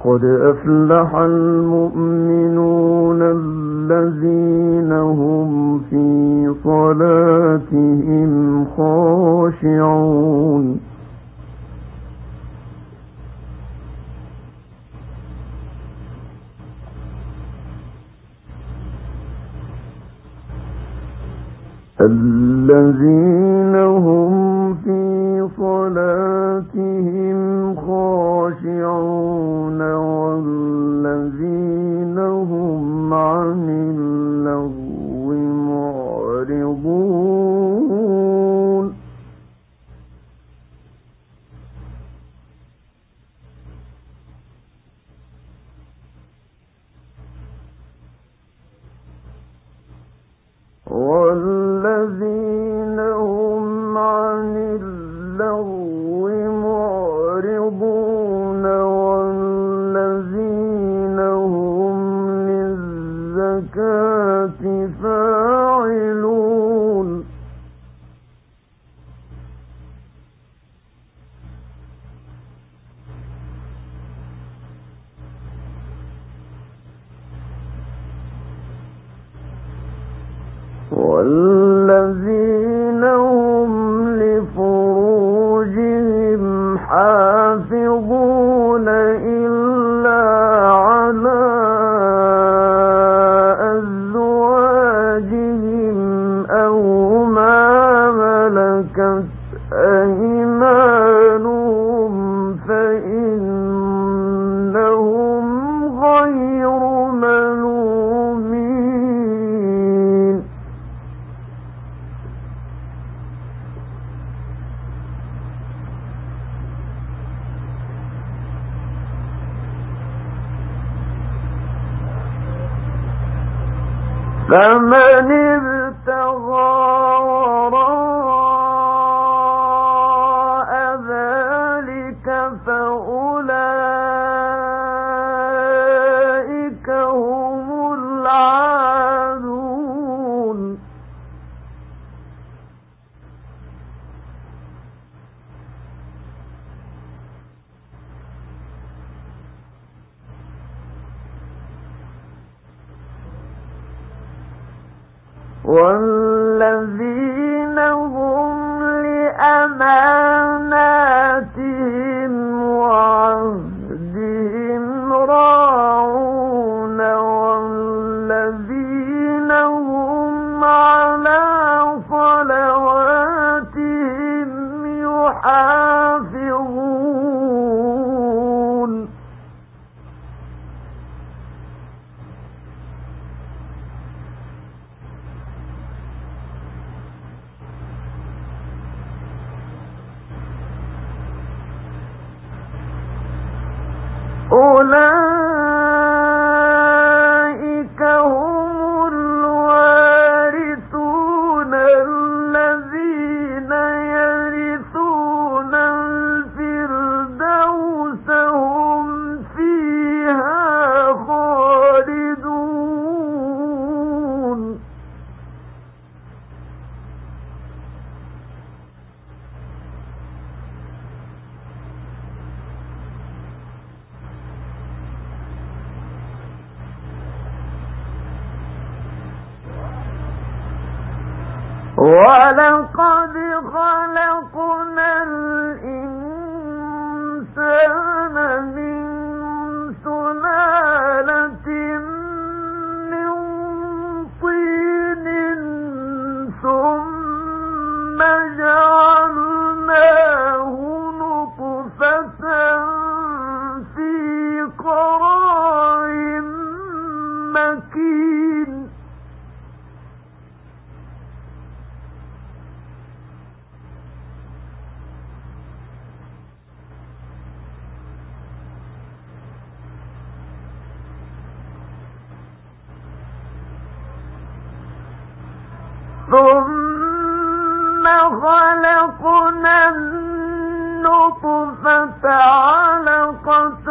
قد أفلح المؤمنون الذين هم في صلاتهم خاشعون الذين هم في صلاتهم خاشعون والذين هم عن اللغو معرضون والذين هم عن اللغو معرضون والذين هم للزكاة فاعلون والذين هم لفروجهم حافظون إلا على أزواجهم أو ما ملكت أيمانهم فإنهم غير ملومين فمن ابتغى وراء ذلك فأولئك هم العادون والذين هم لأماناتهم وعهدهم راعون والذين هم على صلواتهم يحافظون أولئك هم الوارثون الذين يرثون الفردوس هم فيها خالدون ولقد خلقنا الإنسان من سلالة من طين ثم جعلناه نطفة في قرار مكين ثم خلقنا النطفة علقة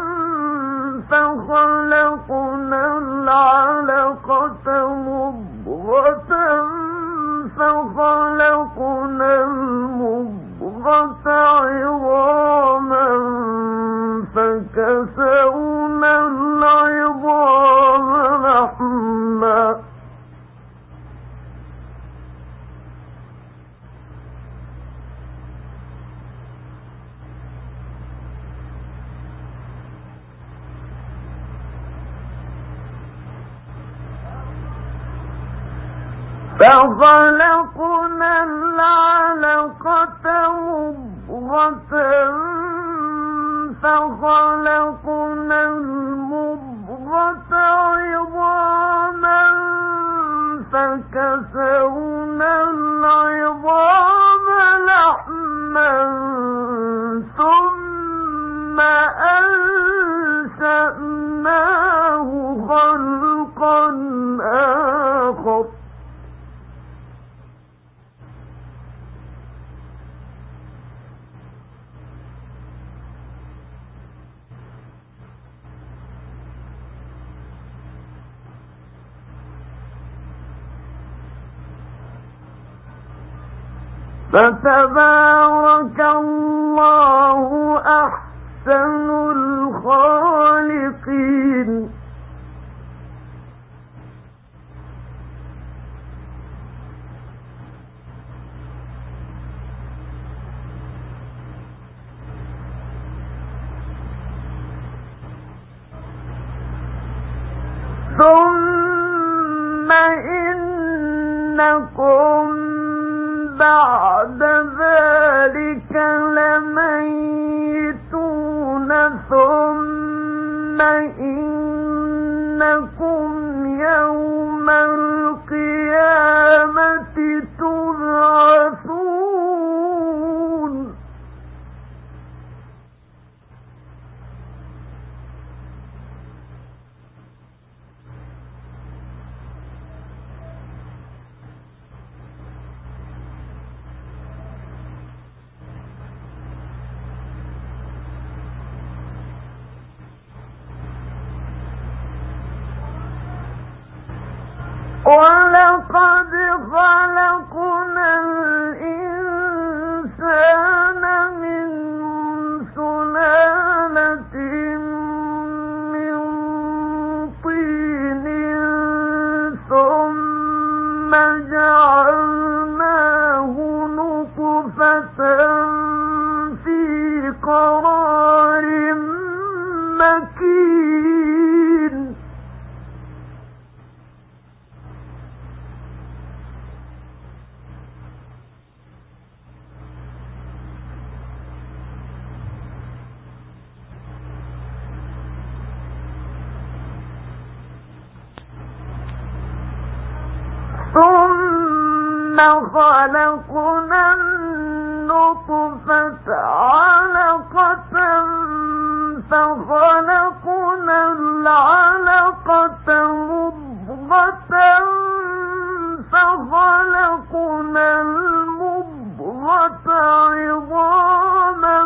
فخلقنا العلقة مضغة فخلقنا المضغة عظاما فكسونا فخلقنا العلقة مضغة فخلقنا المضغة عظاما فكسونا العظام لحما ثم أنشأناه خلقا آخر فتبارك الله أحسن الخالقين ثم إنكم بعد ذلك لميتون ثم إنكم يوم القيامة تبعثون ولقد خلقنا الإنسان من سلالة من طين ثم جعلناه نطفة في قرار مكين ثم خلقنا النطفة علقة فخلقنا العلقة مضغة فخلقنا المضغة عظاما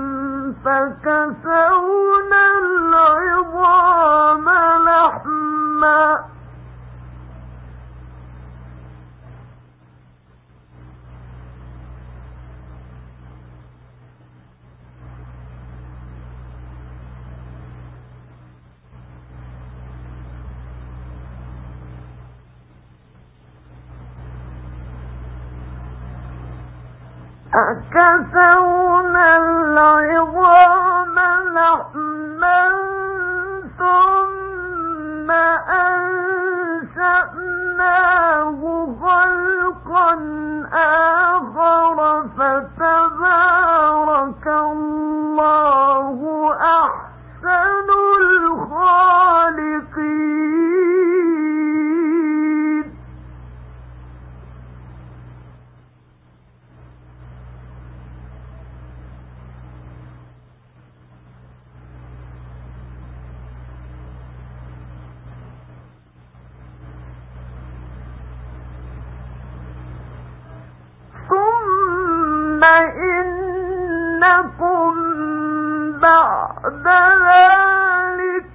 فكسونا العظام لحما فكسونا العظام لحما ثم أنشأناه خلقا آخر فتبارك الله أحسن الخالقين ثم إنكم بعد ذلك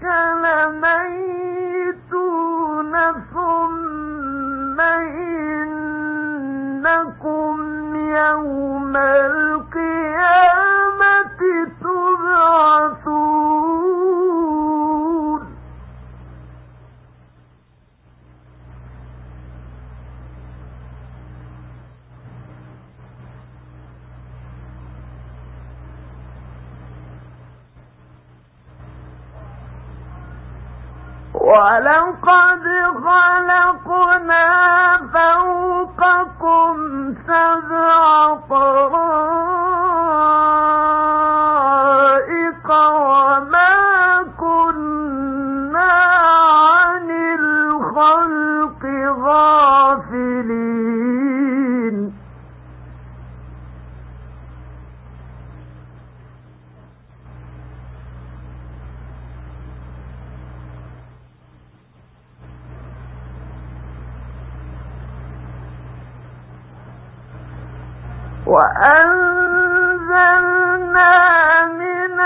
لميتون ثم إنكم يوم القيامة تبعثون ولقد خلقنا فوقكم فوقكم سبع طرائق وما كنا عن الخلق غافلين وأنزلنا من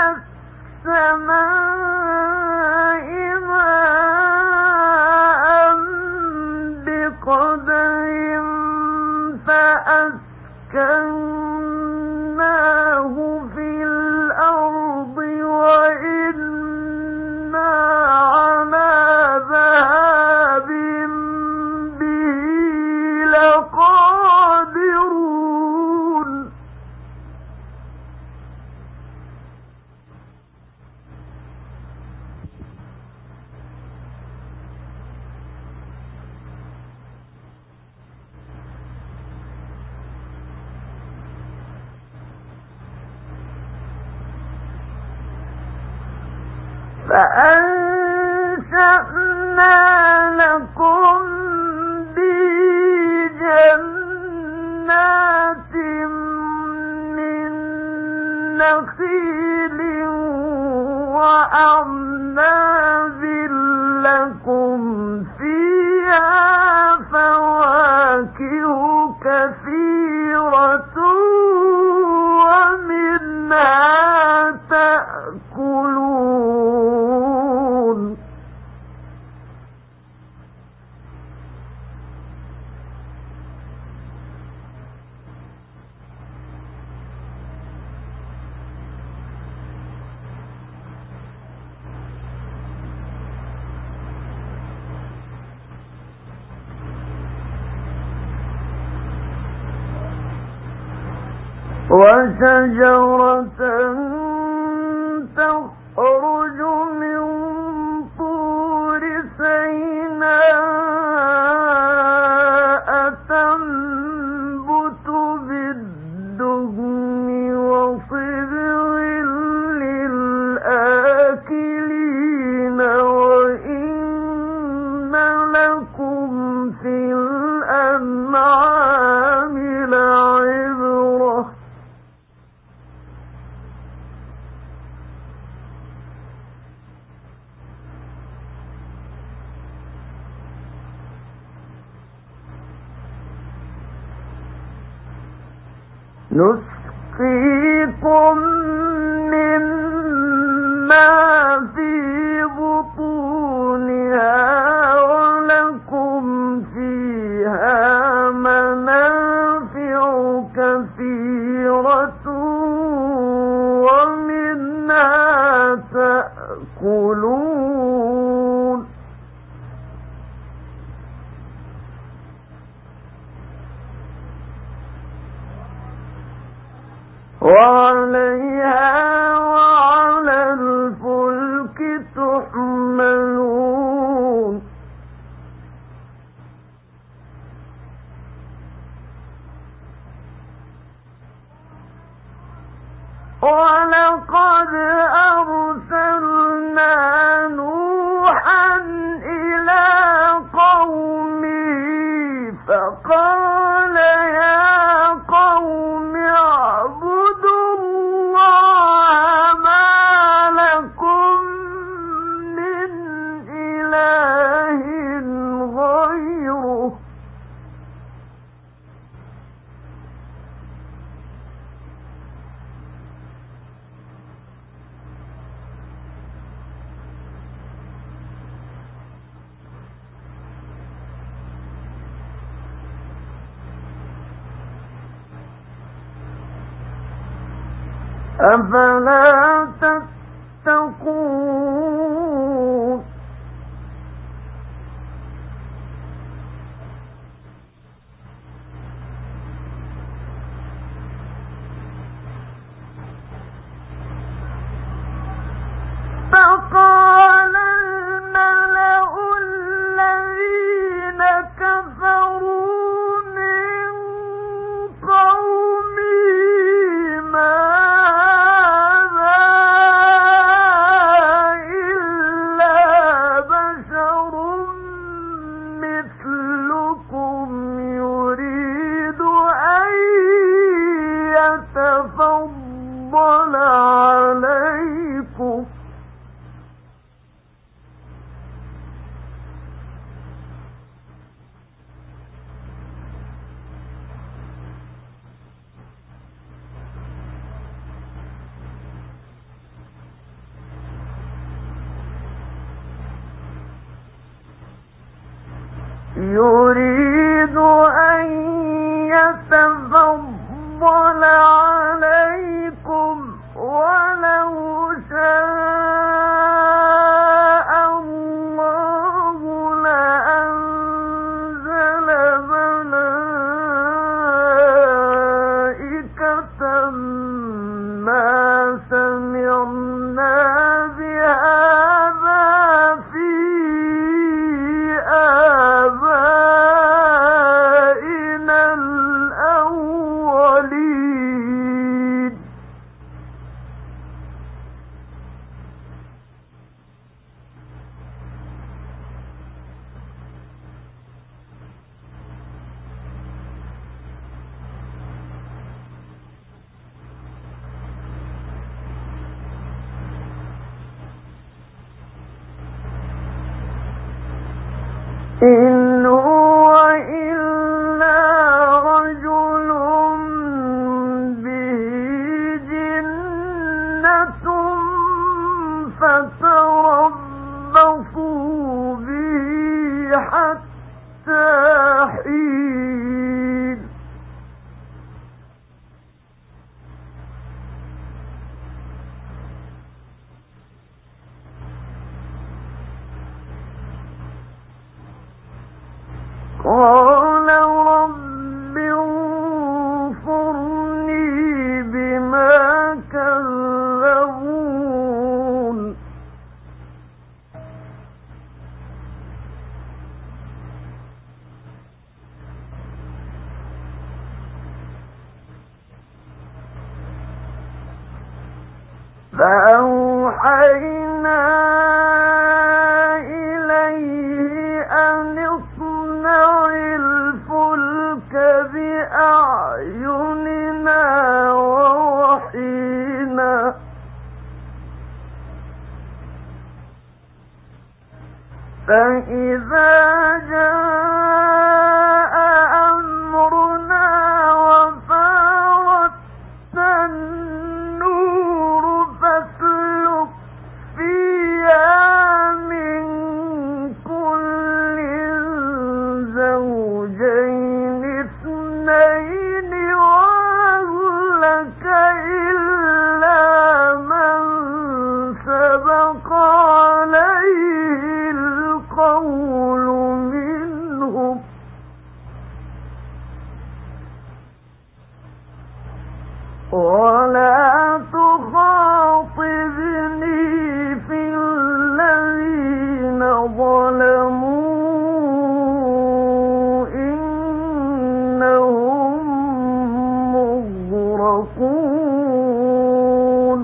السماء ماء بقدر فأسكناه في الأرض وإنا على ذهاب به لقادرون فأنشأنا لكم به جنات من نخيل وأعناب لكم فيها فواكه كثيرة ومنها تأكلون وشجرة تخرج من طور سيناء تنبت بالدهن وصبغ للآكلين وإن لكم في الأنعام لعبرة نسقيكم مما في بطونها ولكم فيها منافع كثيرة ومنها تأكلون وعليها وعلى الفلك تحملون ولقد أرسلنا نوحا إلى قومه فقال يا قوم اعبدوا الله ما لكم من إله غيره أفلا تتقون فقال الملأ الذين كفروا تفضل عليكم يريد أن يتفضل عليكم ولو شاء الله لأنزل ملائكة ما سمعنا بهذا في آبائنا الأولين إن هو إلا رجل به جنة فتربصوا به حتى حين قال رب انصرني بما كذبون فأوحينا إليه أن اصنع الفلك بأعيننا ووحينا فإذا جاء أمرنا وفارت النور فاسلك فيها من كل زوجين اثنين وأهلك إلا من سبق عليه القول منهم ولا تخاطبني في الذين ظلموا إنهم مغرقون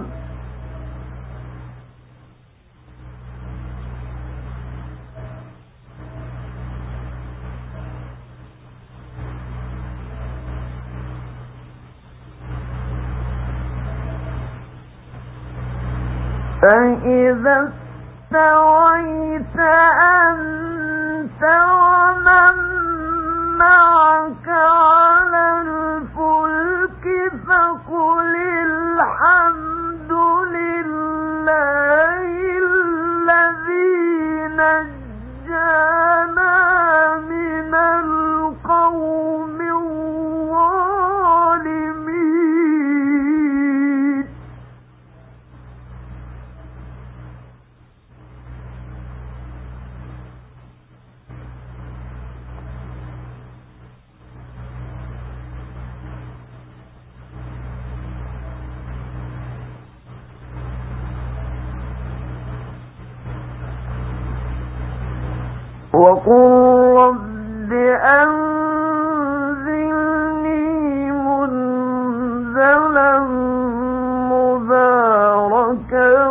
فإذا استويت أنت ومن معك على الفلك فقل الحمد لله الذي نجانا من القوم الظالمين وقل رب أنزلني منزلا مباركا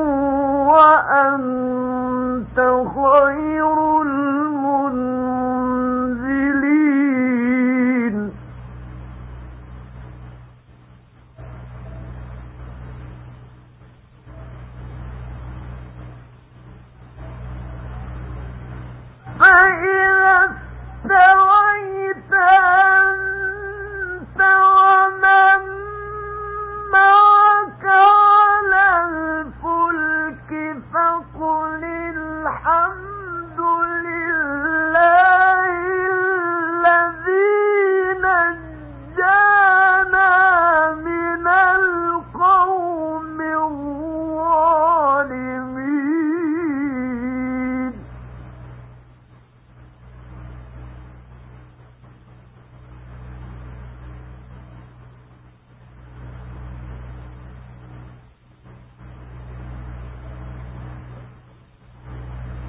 وأنت خير المنزلين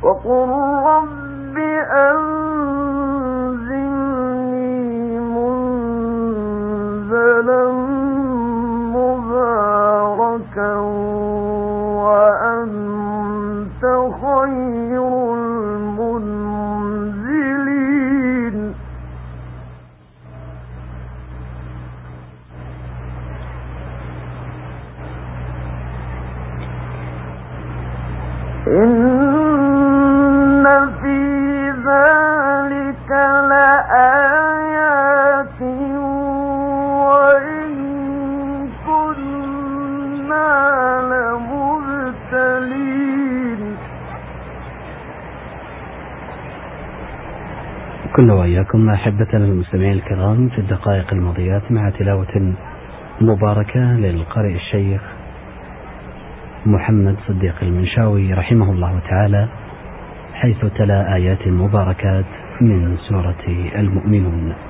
وقل رب أنزلني منزلا مباركا وأنت خير المنزلين. إن في ذلك لآيات وإن كنا لمبتلين. كنا وإياكم أحبتنا المستمعين الكرام في الدقائق الماضيات مع تلاوة مباركة للقارئ الشيخ محمد صديق المنشاوي رحمه الله تعالى، حيث تلا آيات مباركات من سورة المؤمنون.